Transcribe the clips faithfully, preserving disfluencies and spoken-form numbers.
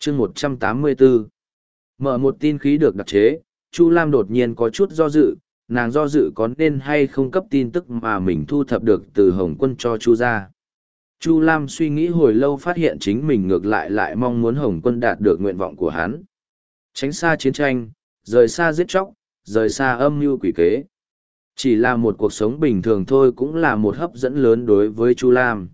chương một trăm tám mươi bốn. Mở một tin khí được đặc chế, Chu Lam đột nhiên có chút do dự, nàng do dự có nên hay không cấp tin tức mà mình thu thập được từ Hồng Quân cho Chu gia. Chu Lam suy nghĩ hồi lâu phát hiện chính mình ngược lại lại mong muốn Hồng Quân đạt được nguyện vọng của hắn. Tránh xa chiến tranh, rời xa giết chóc, rời xa âm mưu quỷ kế. Chỉ là một cuộc sống bình thường thôi cũng là một hấp dẫn lớn đối với Chu Lam.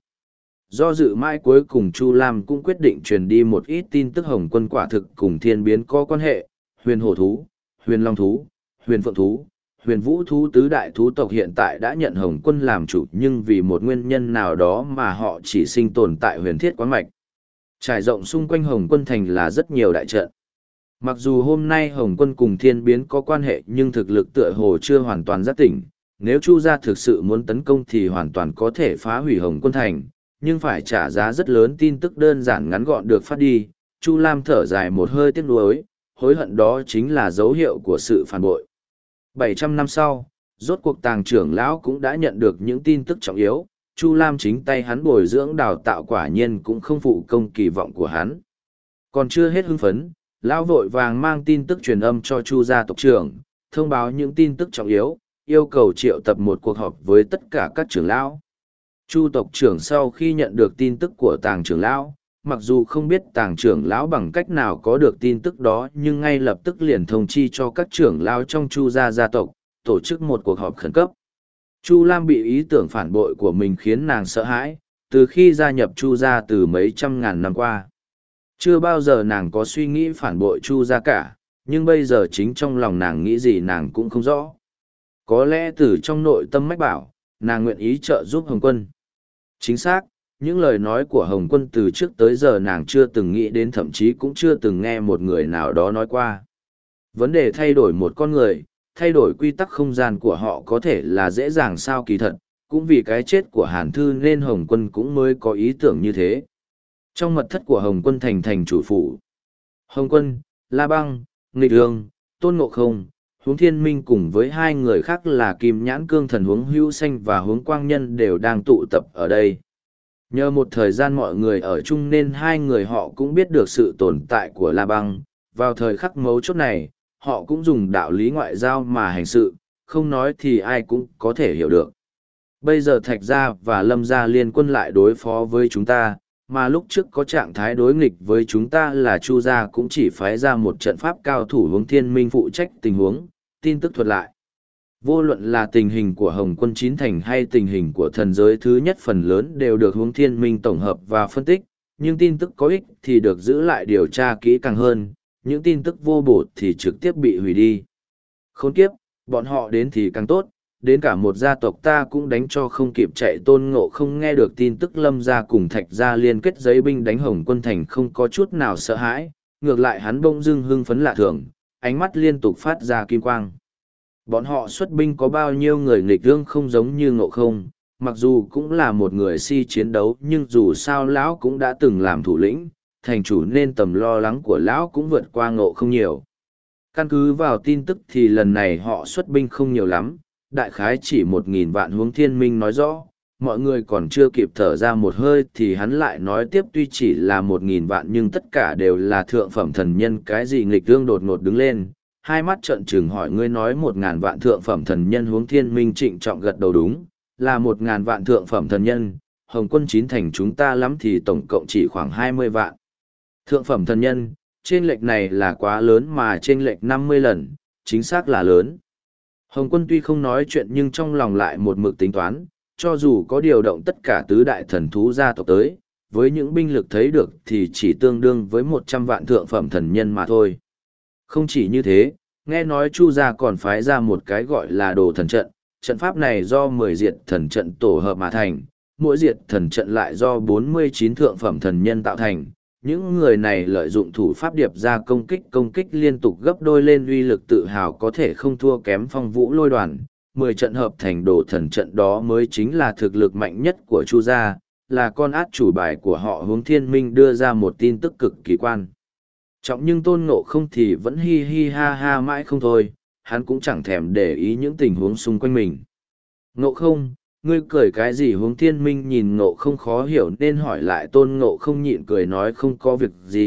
Do dự mãi cuối cùng Chu Lam cũng quyết định truyền đi một ít tin tức Hồng Quân quả thực cùng thiên biến có quan hệ, huyền hổ thú, huyền long thú, huyền phượng thú, huyền vũ thú tứ đại thú tộc hiện tại đã nhận Hồng Quân làm chủ nhưng vì một nguyên nhân nào đó mà họ chỉ sinh tồn tại huyền thiết quán mạch. Trải rộng xung quanh Hồng Quân thành là rất nhiều đại trận. Mặc dù hôm nay Hồng Quân cùng thiên biến có quan hệ nhưng thực lực tựa hồ chưa hoàn toàn giác tỉnh, nếu Chu gia thực sự muốn tấn công thì hoàn toàn có thể phá hủy Hồng Quân thành, nhưng phải trả giá rất lớn. Tin tức đơn giản ngắn gọn được phát đi, Chu Lam thở dài một hơi tiếc nuối, hối hận đó chính là dấu hiệu của sự phản bội. bảy trăm năm sau, rốt cuộc Tàng trưởng lão cũng đã nhận được những tin tức trọng yếu, Chu Lam chính tay hắn bồi dưỡng đào tạo quả nhiên cũng không phụ công kỳ vọng của hắn. Còn chưa hết hưng phấn, lão vội vàng mang tin tức truyền âm cho Chu gia tộc trưởng, thông báo những tin tức trọng yếu, yêu cầu triệu tập một cuộc họp với tất cả các trưởng lão. Chu tộc trưởng sau khi nhận được tin tức của Tàng trưởng lão, mặc dù không biết Tàng trưởng lão bằng cách nào có được tin tức đó nhưng ngay lập tức liền thông chi cho các trưởng lão trong Chu gia gia tộc, tổ chức một cuộc họp khẩn cấp. Chu Lam bị ý tưởng phản bội của mình khiến nàng sợ hãi, từ khi gia nhập Chu gia từ mấy trăm ngàn năm qua. Chưa bao giờ nàng có suy nghĩ phản bội Chu gia cả, nhưng bây giờ chính trong lòng nàng nghĩ gì nàng cũng không rõ. Có lẽ từ trong nội tâm mách bảo, nàng nguyện ý trợ giúp Hồng Quân. Chính xác, những lời nói của Hồng Quân từ trước tới giờ nàng chưa từng nghĩ đến, thậm chí cũng chưa từng nghe một người nào đó nói qua. Vấn đề thay đổi một con người, thay đổi quy tắc không gian của họ có thể là dễ dàng sao kỳ thật, cũng vì cái chết của Hàn Thư nên Hồng Quân cũng mới có ý tưởng như thế. Trong mật thất của Hồng Quân thành thành chủ phủ, Hồng Quân, La Băng, Nghịch Ương, Tôn Ngộ Không, Huống Thiên Minh cùng với hai người khác là Kim Nhãn Cương Thần Huống Hữu Xanh và Huống Quang Nhân đều đang tụ tập ở đây. Nhờ một thời gian mọi người ở chung nên hai người họ cũng biết được sự tồn tại của La Băng. Vào thời khắc mấu chốt này, họ cũng dùng đạo lý ngoại giao mà hành sự, không nói thì ai cũng có thể hiểu được. Bây giờ Thạch Gia và Lâm Gia liên quân lại đối phó với chúng ta, mà lúc trước có trạng thái đối nghịch với chúng ta là Chu Gia cũng chỉ phái ra một trận pháp cao thủ Huống Thiên Minh phụ trách tình huống, tin tức thuật lại. Vô luận là tình hình của Hồng Quân Chín Thành hay tình hình của thần giới thứ nhất phần lớn đều được Huống Thiên Minh tổng hợp và phân tích, nhưng tin tức có ích thì được giữ lại điều tra kỹ càng hơn, những tin tức vô bổ thì trực tiếp bị hủy đi. Khốn kiếp, bọn họ đến thì càng tốt, đến cả một gia tộc ta cũng đánh cho không kịp chạy. Tôn Ngộ Không nghe được tin tức Lâm gia cùng Thạch gia liên kết giấy binh đánh Hồng Quân thành không có chút nào sợ hãi, ngược lại hắn bỗng dưng hưng phấn lạ thường, ánh mắt liên tục phát ra kim quang. Bọn họ xuất binh có bao nhiêu người nghịch lương không giống như Ngộ Không, mặc dù cũng là một người si chiến đấu nhưng dù sao lão cũng đã từng làm thủ lĩnh, thành chủ nên tầm lo lắng của lão cũng vượt qua Ngộ Không nhiều. Căn cứ vào tin tức thì lần này họ xuất binh không nhiều lắm, đại khái chỉ một nghìn vạn. Huống Thiên Minh nói rõ, mọi người còn chưa kịp thở ra một hơi thì hắn lại nói tiếp tuy chỉ là một nghìn vạn nhưng tất cả đều là thượng phẩm thần nhân. Cái gì nghịch lương đột ngột đứng lên, hai mắt trợn trừng hỏi ngươi nói một ngàn vạn thượng phẩm thần nhân. Huống Thiên Minh trịnh trọng gật đầu đúng, là một ngàn vạn thượng phẩm thần nhân, Hồng Quân Chín Thành chúng ta lắm thì tổng cộng chỉ khoảng hai mươi vạn. Thượng phẩm thần nhân, chênh lệch này là quá lớn mà chênh lệch năm mươi lần, chính xác là lớn. Hồng Quân tuy không nói chuyện nhưng trong lòng lại một mực tính toán, cho dù có điều động tất cả tứ đại thần thú gia tộc tới, với những binh lực thấy được thì chỉ tương đương với một trăm vạn thượng phẩm thần nhân mà thôi. Không chỉ như thế, nghe nói Chu gia còn phái ra một cái gọi là đồ thần trận, trận pháp này do mười diệt thần trận tổ hợp mà thành, mỗi diệt thần trận lại do bốn mươi chín thượng phẩm thần nhân tạo thành. Những người này lợi dụng thủ pháp điệp ra công kích công kích liên tục gấp đôi lên, uy lực tự hào có thể không thua kém Phong Vũ Lôi Đoàn. Mười trận hợp thành đồ thần trận đó mới chính là thực lực mạnh nhất của Chu gia, là con át chủ bài của họ. Huống Thiên Minh đưa ra một tin tức cực kỳ quan trọng nhưng Tôn Ngộ Không thì vẫn hi hi ha ha mãi không thôi, hắn cũng chẳng thèm để ý những tình huống xung quanh mình. Ngộ Không, ngươi cười cái gì? Huống Thiên Minh nhìn Ngộ Không khó hiểu nên hỏi lại. Tôn Ngộ Không nhịn cười nói không có việc gì,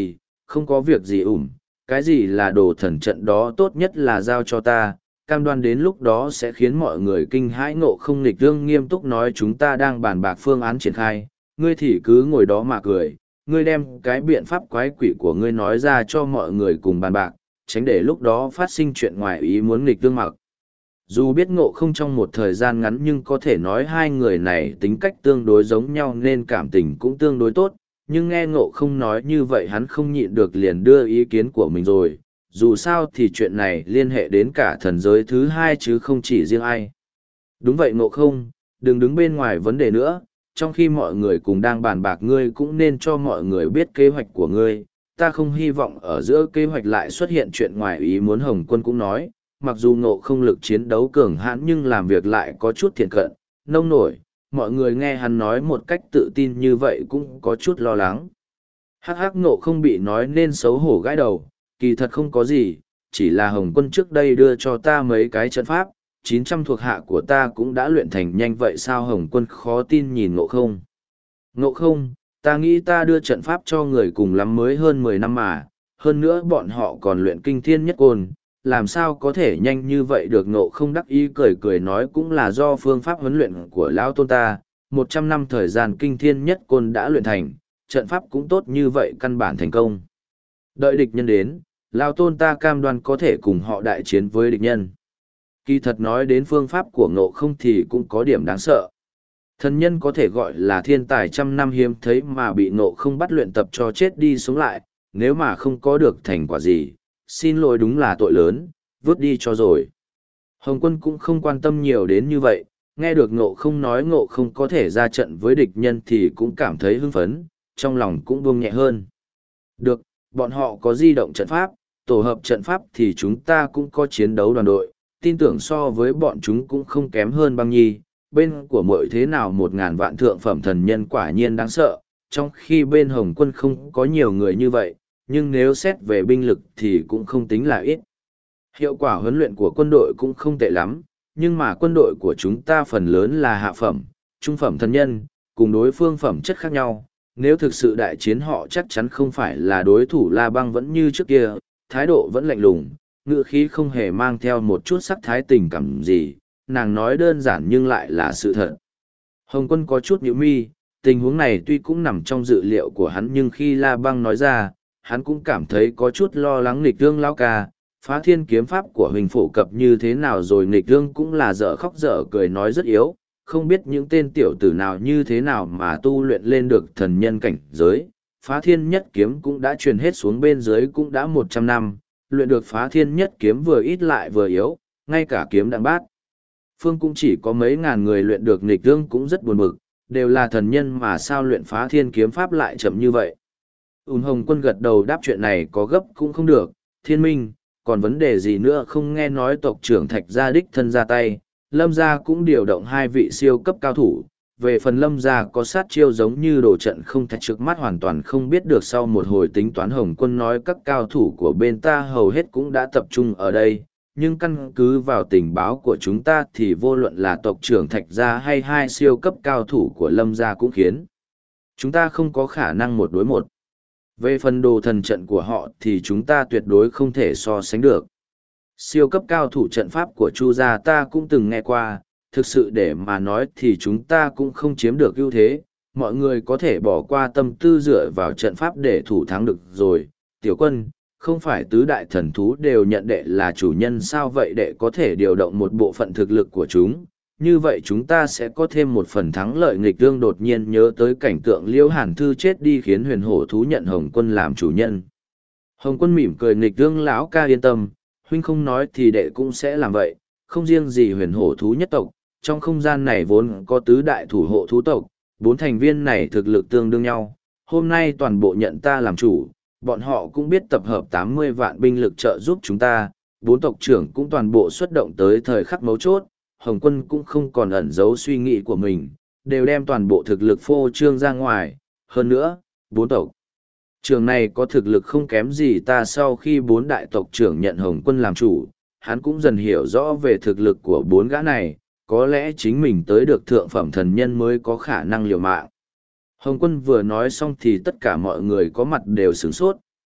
không có việc gì ủm, cái gì là đồ thần trận đó tốt nhất là giao cho ta, cam đoan đến lúc đó sẽ khiến mọi người kinh hãi. Ngộ không nghịch tương nghiêm túc nói chúng ta đang bàn bạc phương án triển khai, ngươi thì cứ ngồi đó mà cười, ngươi đem cái biện pháp quái quỷ của ngươi nói ra cho mọi người cùng bàn bạc, tránh để lúc đó phát sinh chuyện ngoài ý muốn. Nghịch tương mặc dù biết Ngộ không trong một thời gian ngắn nhưng có thể nói hai người này tính cách tương đối giống nhau nên cảm tình cũng tương đối tốt, nhưng nghe Ngộ không nói như vậy hắn không nhịn được liền đưa ý kiến của mình rồi, dù sao thì chuyện này liên hệ đến cả thần giới thứ hai chứ không chỉ riêng ai. Đúng vậy Ngộ không, đừng đứng bên ngoài vấn đề nữa, trong khi mọi người cùng đang bàn bạc ngươi cũng nên cho mọi người biết kế hoạch của ngươi, ta không hy vọng ở giữa kế hoạch lại xuất hiện chuyện ngoài ý muốn. Hồng Quân cũng nói, mặc dù Ngộ không lực chiến đấu cường hãn nhưng làm việc lại có chút thiện cận, nông nổi, mọi người nghe hắn nói một cách tự tin như vậy cũng có chút lo lắng. Hắc hắc Ngộ không bị nói nên xấu hổ gãi đầu, kỳ thật không có gì, chỉ là Hồng Quân trước đây đưa cho ta mấy cái trận pháp, chín trăm thuộc hạ của ta cũng đã luyện thành nhanh vậy sao? Hồng Quân khó tin nhìn Ngộ không. Ngộ không, ta nghĩ ta đưa trận pháp cho người cùng lắm mới hơn mười năm mà, hơn nữa bọn họ còn luyện kinh thiên nhất côn, làm sao có thể nhanh như vậy được? Ngộ không đắc ý cười cười nói cũng là do phương pháp huấn luyện của lão tôn ta, một trăm năm thời gian kinh thiên nhất côn đã luyện thành, trận pháp cũng tốt như vậy căn bản thành công. Đợi địch nhân đến, lão tôn ta cam đoan có thể cùng họ đại chiến với địch nhân. Kỳ thật nói đến phương pháp của Ngộ không thì cũng có điểm đáng sợ. Thần nhân có thể gọi là thiên tài trăm năm hiếm thấy mà bị Ngộ không bắt luyện tập cho chết đi sống lại, nếu mà không có được thành quả gì, xin lỗi đúng là tội lớn, vứt đi cho rồi. Hồng Quân cũng không quan tâm nhiều đến như vậy, nghe được Ngộ không nói Ngộ không có thể ra trận với địch nhân thì cũng cảm thấy hưng phấn, trong lòng cũng buông nhẹ hơn. Được, bọn họ có di động trận pháp, tổ hợp trận pháp thì chúng ta cũng có chiến đấu đoàn đội, tin tưởng so với bọn chúng cũng không kém hơn băng nhi. Bên của mỗi thế nào một ngàn vạn thượng phẩm thần nhân quả nhiên đáng sợ, trong khi bên Hồng Quân không có nhiều người như vậy, nhưng nếu xét về binh lực thì cũng không tính là ít. Hiệu quả huấn luyện của quân đội cũng không tệ lắm, nhưng mà quân đội của chúng ta phần lớn là hạ phẩm, trung phẩm thần nhân, cùng đối phương phẩm chất khác nhau. Nếu thực sự đại chiến họ chắc chắn không phải là đối thủ. La Băng vẫn như trước kia, thái độ vẫn lạnh lùng, ngữ khí không hề mang theo một chút sắc thái tình cảm gì, nàng nói đơn giản nhưng lại là sự thật. Hồng Quân có chút nhíu mi, tình huống này tuy cũng nằm trong dự liệu của hắn nhưng khi La Băng nói ra, hắn cũng cảm thấy có chút lo lắng. Nghịch Tương lão ca, Phá Thiên kiếm pháp của hình phổ cập như thế nào rồi? Nghịch Tương cũng là dở khóc dở cười nói rất yếu, không biết những tên tiểu tử nào như thế nào mà tu luyện lên được thần nhân cảnh giới. Phá Thiên nhất kiếm cũng đã truyền hết xuống bên dưới cũng đã một trăm năm, luyện được Phá Thiên nhất kiếm vừa ít lại vừa yếu, ngay cả kiếm đặng bát phương cũng chỉ có mấy ngàn người luyện được. Nghịch Tương cũng rất buồn bực, đều là thần nhân mà sao luyện Phá Thiên kiếm pháp lại chậm như vậy? Ún Hồng Quân gật đầu đáp chuyện này có gấp cũng không được, Thiên Minh, còn vấn đề gì nữa không? Nghe nói tộc trưởng Thạch Gia đích thân ra tay, Lâm Gia cũng điều động hai vị siêu cấp cao thủ, về phần Lâm Gia có sát chiêu giống như đồ trận không thạch trước mắt hoàn toàn không biết được. Sau một hồi tính toán Hồng Quân nói các cao thủ của bên ta hầu hết cũng đã tập trung ở đây, nhưng căn cứ vào tình báo của chúng ta thì vô luận là tộc trưởng Thạch Gia hay hai siêu cấp cao thủ của Lâm Gia cũng khiến chúng ta không có khả năng một đối một. Về phần đồ thần trận của họ thì chúng ta tuyệt đối không thể so sánh được. Siêu cấp cao thủ trận pháp của Chu gia ta cũng từng nghe qua, thực sự để mà nói thì chúng ta cũng không chiếm được ưu thế, mọi người có thể bỏ qua tâm tư dựa vào trận pháp để thủ thắng được rồi. Tiểu Quân, không phải tứ đại thần thú đều nhận đệ là chủ nhân sao? Vậy đệ có thể điều động một bộ phận thực lực của chúng, như vậy chúng ta sẽ có thêm một phần thắng lợi. Nghịch Tương đột nhiên nhớ tới cảnh tượng Liễu Hàn Thư chết đi khiến huyền hổ thú nhận Hồng Quân làm chủ nhân. Hồng Quân mỉm cười, Nghịch Tương lão ca yên tâm, huynh không nói thì đệ cũng sẽ làm vậy, không riêng gì huyền hổ thú nhất tộc, trong không gian này vốn có tứ đại thủ hộ thú tộc, bốn thành viên này thực lực tương đương nhau, hôm nay toàn bộ nhận ta làm chủ, bọn họ cũng biết tập hợp tám mươi vạn binh lực trợ giúp chúng ta, bốn tộc trưởng cũng toàn bộ xuất động tới thời khắc mấu chốt. Hồng Quân cũng không còn ẩn giấu suy nghĩ của mình, đều đem toàn bộ thực lực phô trương ra ngoài. Hơn nữa, bốn tộc trưởng này có thực lực không kém gì ta. Sau khi bốn đại tộc trưởng nhận Hồng Quân làm chủ, hắn cũng dần hiểu rõ về thực lực của bốn gã này, có lẽ chính mình tới được thượng phẩm thần nhân mới có khả năng liều mạng. Hồng Quân vừa nói xong thì tất cả mọi người có mặt đều sửng sốt,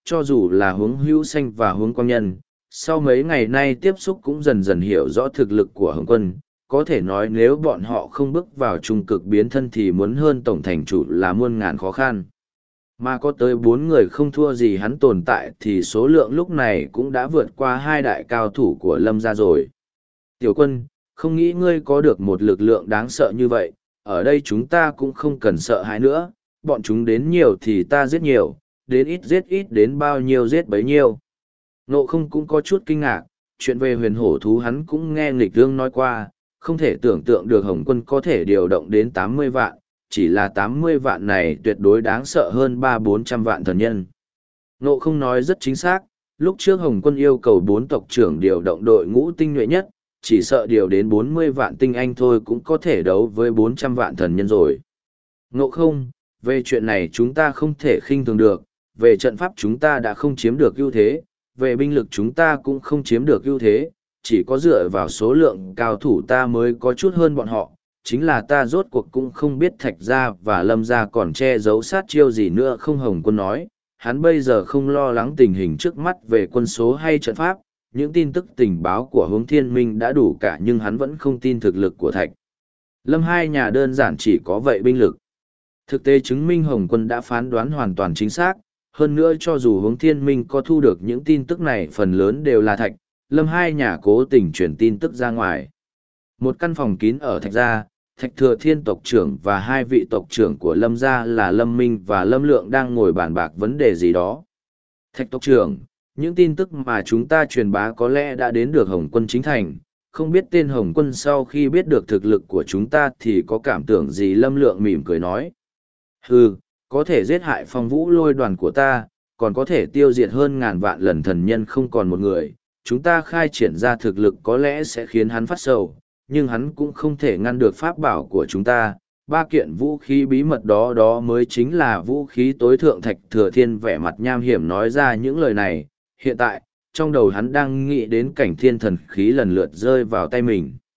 cho dù là hướng hữu xanh và hướng quang nhân, sau mấy ngày nay tiếp xúc cũng dần dần hiểu rõ thực lực của Hồng Quân, có thể nói nếu bọn họ không bước vào trung cực biến thân thì muốn hơn tổng thành chủ là muôn ngàn khó khăn. Mà có tới bốn người không thua gì hắn tồn tại thì số lượng lúc này cũng đã vượt qua hai đại cao thủ của Lâm gia rồi. Tiểu Quân, không nghĩ ngươi có được một lực lượng đáng sợ như vậy, ở đây chúng ta cũng không cần sợ hãi nữa, bọn chúng đến nhiều thì ta giết nhiều, đến ít giết ít, đến bao nhiêu giết bấy nhiêu. Ngộ Không cũng có chút kinh ngạc, chuyện về huyền hổ thú hắn cũng nghe nghịch tương nói qua, không thể tưởng tượng được Hồng Quân có thể điều động đến tám mươi vạn, chỉ là tám mươi vạn này tuyệt đối đáng sợ hơn ba bốn trăm vạn thần nhân. Ngộ Không nói rất chính xác, lúc trước Hồng Quân yêu cầu bốn tộc trưởng điều động đội ngũ tinh nhuệ nhất, chỉ sợ điều đến bốn mươi vạn tinh anh thôi cũng có thể đấu với bốn trăm vạn thần nhân rồi. Ngộ Không, về chuyện này chúng ta không thể khinh thường được, về trận pháp chúng ta đã không chiếm được ưu thế, về binh lực chúng ta cũng không chiếm được ưu thế, chỉ có dựa vào số lượng cao thủ ta mới có chút hơn bọn họ, chính là ta rốt cuộc cũng không biết Thạch Gia và Lâm Gia còn che giấu sát chiêu gì nữa không. Hồng Quân nói, hắn bây giờ không lo lắng tình hình trước mắt về quân số hay trận pháp, những tin tức tình báo của Hướng Thiên Minh đã đủ cả nhưng hắn vẫn không tin thực lực của Thạch Lâm hai nhà đơn giản chỉ có vậy binh lực. Thực tế chứng minh Hồng Quân đã phán đoán hoàn toàn chính xác, hơn nữa cho dù Hướng Thiên Minh có thu được những tin tức này phần lớn đều là Thạch Lâm hai nhà cố tình truyền tin tức ra ngoài. Một căn phòng kín ở Thạch Gia, Thạch Thừa Thiên tộc trưởng và hai vị tộc trưởng của Lâm Gia là Lâm Minh và Lâm Lượng đang ngồi bàn bạc vấn đề gì đó. Thạch tộc trưởng, những tin tức mà chúng ta truyền bá có lẽ đã đến được Hồng Quân chính thành, không biết tên Hồng Quân sau khi biết được thực lực của chúng ta thì có cảm tưởng gì. Lâm Lượng mỉm cười nói. Hừ, có thể giết hại Phong Vũ Lôi đoàn của ta, còn có thể tiêu diệt hơn ngàn vạn lần thần nhân không còn một người. Chúng ta khai triển ra thực lực có lẽ sẽ khiến hắn phát sầu, nhưng hắn cũng không thể ngăn được pháp bảo của chúng ta. Ba kiện vũ khí bí mật đó đó mới chính là vũ khí tối thượng. Thạch Thừa Thiên vẻ mặt nham hiểm nói ra những lời này. Hiện tại, trong đầu hắn đang nghĩ đến cảnh thiên thần khí lần lượt rơi vào tay mình.